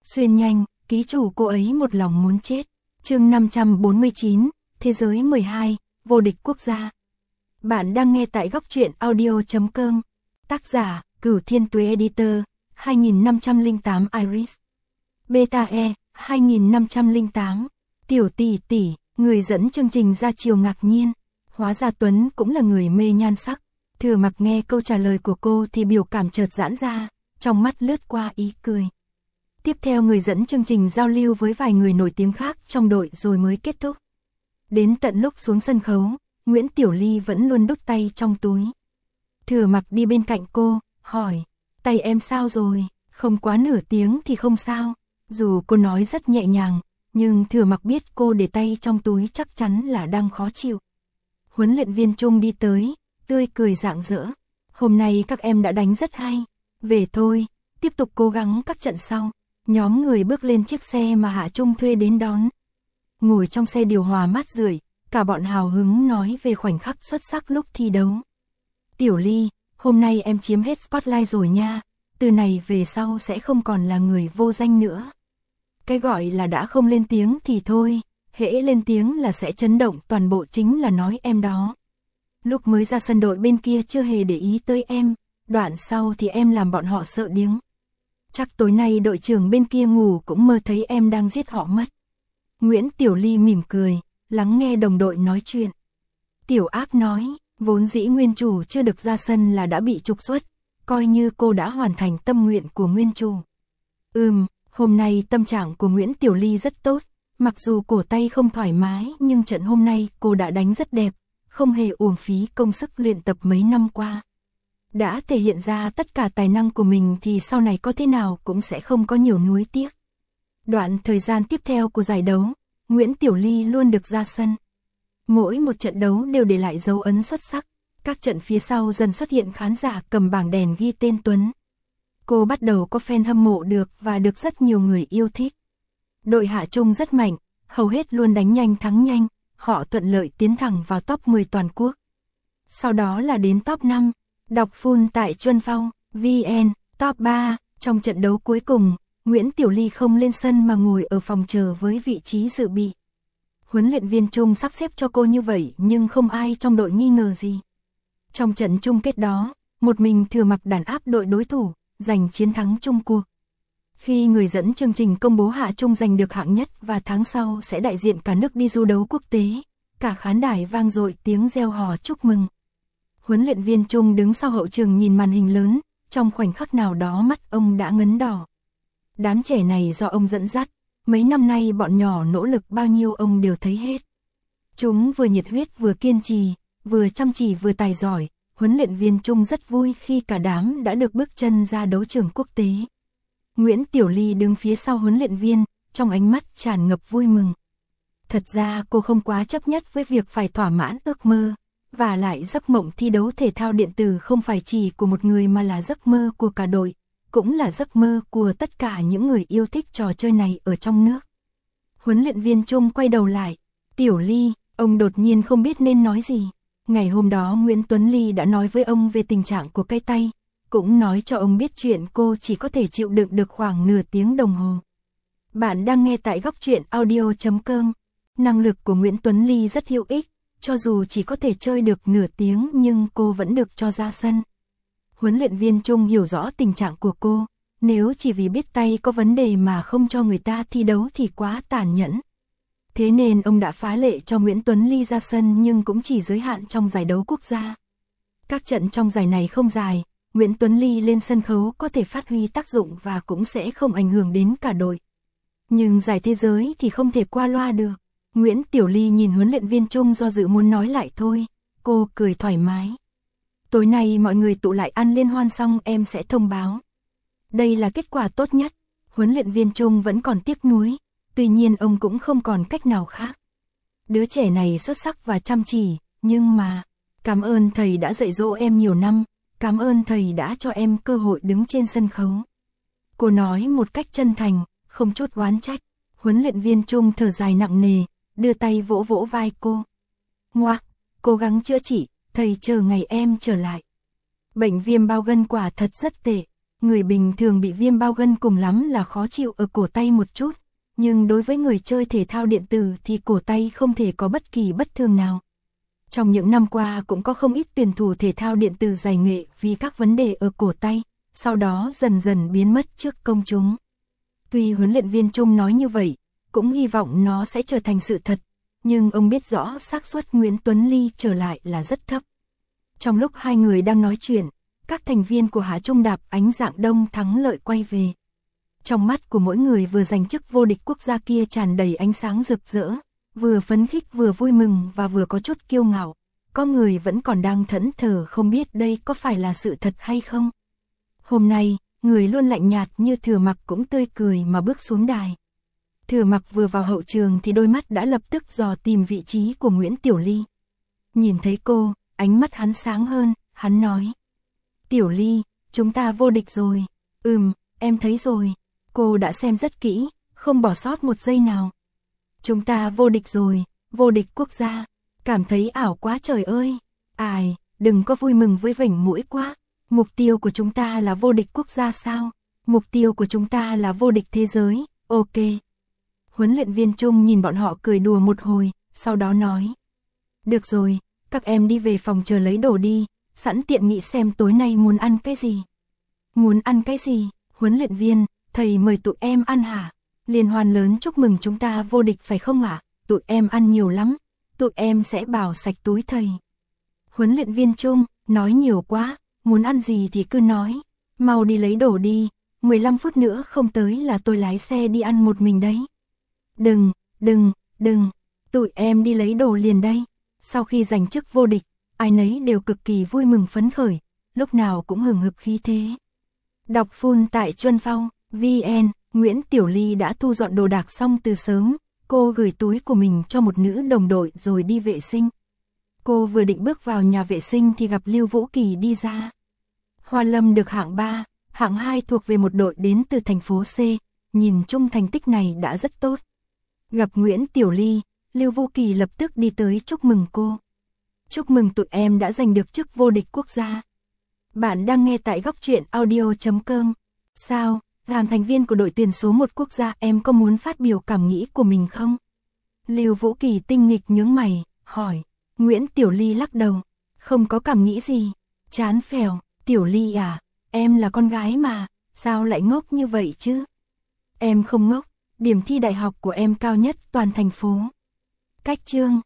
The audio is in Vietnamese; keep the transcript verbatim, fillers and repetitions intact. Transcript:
Xuyên nhanh, ký chủ cô ấy một lòng muốn chết. Chương năm trăm bốn mươi chín, Thế giới mười hai, vô địch quốc gia. Bạn đang nghe tại góc truyện audio chấm com. Tác giả, Cửu Thiên Tuế Editor, hai nghìn năm trăm lẻ tám Iris. Beta E, hai nghìn năm trăm lẻ tám. Tiểu tỷ tỷ, người dẫn chương trình ra chiều ngạc nhiên. Hóa ra Tuấn cũng là người mê nhan sắc. Thừa Mặc nghe câu trả lời của cô thì biểu cảm chợt giãn ra, trong mắt lướt qua ý cười. Tiếp theo người dẫn chương trình giao lưu với vài người nổi tiếng khác trong đội rồi mới kết thúc. Đến tận lúc xuống sân khấu, Nguyễn Tiểu Ly vẫn luôn đút tay trong túi. Thừa Mặc đi bên cạnh cô, hỏi, tay em sao rồi, không quá nửa tiếng thì không sao. Dù cô nói rất nhẹ nhàng, nhưng Thừa Mặc biết cô để tay trong túi chắc chắn là đang khó chịu. Huấn luyện viên Trung đi tới, tươi cười rạng rỡ. Hôm nay các em đã đánh rất hay, về thôi, tiếp tục cố gắng các trận sau. Nhóm người bước lên chiếc xe mà Hạ Trung thuê đến đón. Ngồi trong xe điều hòa mát rượi, cả bọn hào hứng nói về khoảnh khắc xuất sắc lúc thi đấu. Tiểu Ly, hôm nay em chiếm hết spotlight rồi nha, từ này về sau sẽ không còn là người vô danh nữa. Cái gọi là đã không lên tiếng thì thôi, hễ lên tiếng là sẽ chấn động toàn bộ chính là nói em đó. Lúc mới ra sân đội bên kia chưa hề để ý tới em, đoạn sau thì em làm bọn họ sợ điếng. Chắc tối nay đội trưởng bên kia ngủ cũng mơ thấy em đang giết họ mất. Nguyễn Tiểu Ly mỉm cười, lắng nghe đồng đội nói chuyện. Tiểu Ác nói, vốn dĩ nguyên chủ chưa được ra sân là đã bị trục xuất, coi như cô đã hoàn thành tâm nguyện của nguyên chủ. Ừm, hôm nay tâm trạng của Nguyễn Tiểu Ly rất tốt, mặc dù cổ tay không thoải mái nhưng trận hôm nay cô đã đánh rất đẹp, không hề uổng phí công sức luyện tập mấy năm qua. Đã thể hiện ra tất cả tài năng của mình thì sau này có thế nào cũng sẽ không có nhiều nuối tiếc. Đoạn thời gian tiếp theo của giải đấu, Nguyễn Tiểu Ly luôn được ra sân. Mỗi một trận đấu đều để lại dấu ấn xuất sắc, các trận phía sau dần xuất hiện khán giả cầm bảng đèn ghi tên Tuấn. Cô bắt đầu có fan hâm mộ được và được rất nhiều người yêu thích. Đội Hạ Trung rất mạnh, hầu hết luôn đánh nhanh thắng nhanh, họ thuận lợi tiến thẳng vào top mười toàn quốc. Sau đó là đến top năm. Đọc full tại Chuân Phong, vê en, top ba, trong trận đấu cuối cùng, Nguyễn Tiểu Ly không lên sân mà ngồi ở phòng chờ với vị trí dự bị. Huấn luyện viên Trung sắp xếp cho cô như vậy nhưng không ai trong đội nghi ngờ gì. Trong trận chung kết đó, một mình Thừa Mặc đàn áp đội đối thủ, giành chiến thắng chung cuộc. Khi người dẫn chương trình công bố Hạ Trung giành được hạng nhất và tháng sau sẽ đại diện cả nước đi du đấu quốc tế, cả khán đài vang dội tiếng reo hò chúc mừng. Huấn luyện viên Trung đứng sau hậu trường nhìn màn hình lớn, trong khoảnh khắc nào đó mắt ông đã ngấn đỏ. Đám trẻ này do ông dẫn dắt, mấy năm nay bọn nhỏ nỗ lực bao nhiêu ông đều thấy hết. Chúng vừa nhiệt huyết vừa kiên trì, vừa chăm chỉ vừa tài giỏi, huấn luyện viên Trung rất vui khi cả đám đã được bước chân ra đấu trường quốc tế. Nguyễn Tiểu Ly đứng phía sau huấn luyện viên, trong ánh mắt tràn ngập vui mừng. Thật ra cô không quá chấp nhất với việc phải thỏa mãn ước mơ. Và lại giấc mộng thi đấu thể thao điện tử không phải chỉ của một người mà là giấc mơ của cả đội, cũng là giấc mơ của tất cả những người yêu thích trò chơi này ở trong nước. Huấn luyện viên Trung quay đầu lại, Tiểu Ly, ông đột nhiên không biết nên nói gì. Ngày hôm đó Nguyễn Tuấn Ly đã nói với ông về tình trạng của cây tay, cũng nói cho ông biết chuyện cô chỉ có thể chịu đựng được khoảng nửa tiếng đồng hồ. Bạn đang nghe tại góc truyện audio chấm com. Năng lực của Nguyễn Tuấn Ly rất hữu ích. Cho dù chỉ có thể chơi được nửa tiếng nhưng cô vẫn được cho ra sân. Huấn luyện viên Trung hiểu rõ tình trạng của cô, nếu chỉ vì biết tay có vấn đề mà không cho người ta thi đấu thì quá tàn nhẫn. Thế nên ông đã phá lệ cho Nguyễn Tuấn Ly ra sân nhưng cũng chỉ giới hạn trong giải đấu quốc gia. Các trận trong giải này không dài, Nguyễn Tuấn Ly lên sân khấu có thể phát huy tác dụng và cũng sẽ không ảnh hưởng đến cả đội. Nhưng giải thế giới thì không thể qua loa được. Nguyễn Tiểu Ly nhìn huấn luyện viên Trung do dự muốn nói lại thôi, cô cười thoải mái. Tối nay mọi người tụ lại ăn liên hoan xong em sẽ thông báo. Đây là kết quả tốt nhất, huấn luyện viên Trung vẫn còn tiếc nuối, tuy nhiên ông cũng không còn cách nào khác. Đứa trẻ này xuất sắc và chăm chỉ, nhưng mà, cảm ơn thầy đã dạy dỗ em nhiều năm, cảm ơn thầy đã cho em cơ hội đứng trên sân khấu. Cô nói một cách chân thành, không chút oán trách, huấn luyện viên Trung thở dài nặng nề. Đưa tay vỗ vỗ vai cô. Ngoác, cố gắng chữa trị, thầy chờ ngày em trở lại. Bệnh viêm bao gân quả thật rất tệ. Người bình thường bị viêm bao gân cùng lắm là khó chịu ở cổ tay một chút, nhưng đối với người chơi thể thao điện tử thì cổ tay không thể có bất kỳ bất thường nào. Trong những năm qua cũng có không ít tuyển thủ thể thao điện tử giải nghệ vì các vấn đề ở cổ tay, sau đó dần dần biến mất trước công chúng. Tuy huấn luyện viên Trung nói như vậy, cũng hy vọng nó sẽ trở thành sự thật, nhưng ông biết rõ xác suất Nguyễn Tuấn Ly trở lại là rất thấp. Trong lúc hai người đang nói chuyện, các thành viên của Hạ Trung Đạp Ánh Dạng Đông thắng lợi quay về. Trong mắt của mỗi người vừa giành chức vô địch quốc gia kia tràn đầy ánh sáng rực rỡ, vừa phấn khích vừa vui mừng và vừa có chút kiêu ngạo. Có người vẫn còn đang thẫn thờ không biết đây có phải là sự thật hay không. Hôm nay, người luôn lạnh nhạt như Thừa Mặc cũng tươi cười mà bước xuống đài. Thừa Mặc vừa vào hậu trường thì đôi mắt đã lập tức dò tìm vị trí của Nguyễn Tiểu Ly. Nhìn thấy cô, ánh mắt hắn sáng hơn, hắn nói. Tiểu Ly, chúng ta vô địch rồi. Ừm, em thấy rồi. Cô đã xem rất kỹ, không bỏ sót một giây nào. Chúng ta vô địch rồi, vô địch quốc gia. Cảm thấy ảo quá trời ơi. Ai, đừng có vui mừng với vểnh mũi quá. Mục tiêu của chúng ta là vô địch quốc gia sao? Mục tiêu của chúng ta là vô địch thế giới, ok. Huấn luyện viên Trung nhìn bọn họ cười đùa một hồi, sau đó nói. Được rồi, các em đi về phòng chờ lấy đồ đi, sẵn tiện nghĩ xem tối nay muốn ăn cái gì. Muốn ăn cái gì? Huấn luyện viên, thầy mời tụi em ăn hả? Liên hoan lớn chúc mừng chúng ta vô địch phải không ạ? Tụi em ăn nhiều lắm, tụi em sẽ bảo sạch túi thầy. Huấn luyện viên Trung, nói nhiều quá, muốn ăn gì thì cứ nói, mau đi lấy đồ đi, mười lăm phút nữa không tới là tôi lái xe đi ăn một mình đấy. Đừng, đừng, đừng, tụi em đi lấy đồ liền đây. Sau khi giành chức vô địch, ai nấy đều cực kỳ vui mừng phấn khởi, lúc nào cũng hừng hực khí thế. Đọc full tại Chuân Phong, vê en, Nguyễn Tiểu Ly đã thu dọn đồ đạc xong từ sớm, cô gửi túi của mình cho một nữ đồng đội rồi đi vệ sinh. Cô vừa định bước vào nhà vệ sinh thì gặp Lưu Vũ Kỳ đi ra. Hoa Lâm được hạng ba, hạng hai thuộc về một đội đến từ thành phố C, nhìn chung thành tích này đã rất tốt. Gặp Nguyễn Tiểu Ly, Lưu Vũ Kỳ lập tức đi tới chúc mừng cô. Chúc mừng tụi em đã giành được chức vô địch quốc gia. Bạn đang nghe tại góc truyện audio chấm com. Sao, làm thành viên của đội tuyển số một quốc gia em có muốn phát biểu cảm nghĩ của mình không? Lưu Vũ Kỳ tinh nghịch nhướng mày, hỏi. Nguyễn Tiểu Ly lắc đầu. Không có cảm nghĩ gì. Chán phèo, Tiểu Ly à, em là con gái mà, sao lại ngốc như vậy chứ? Em không ngốc, điểm thi đại học của em cao nhất toàn thành phố. Cách chương.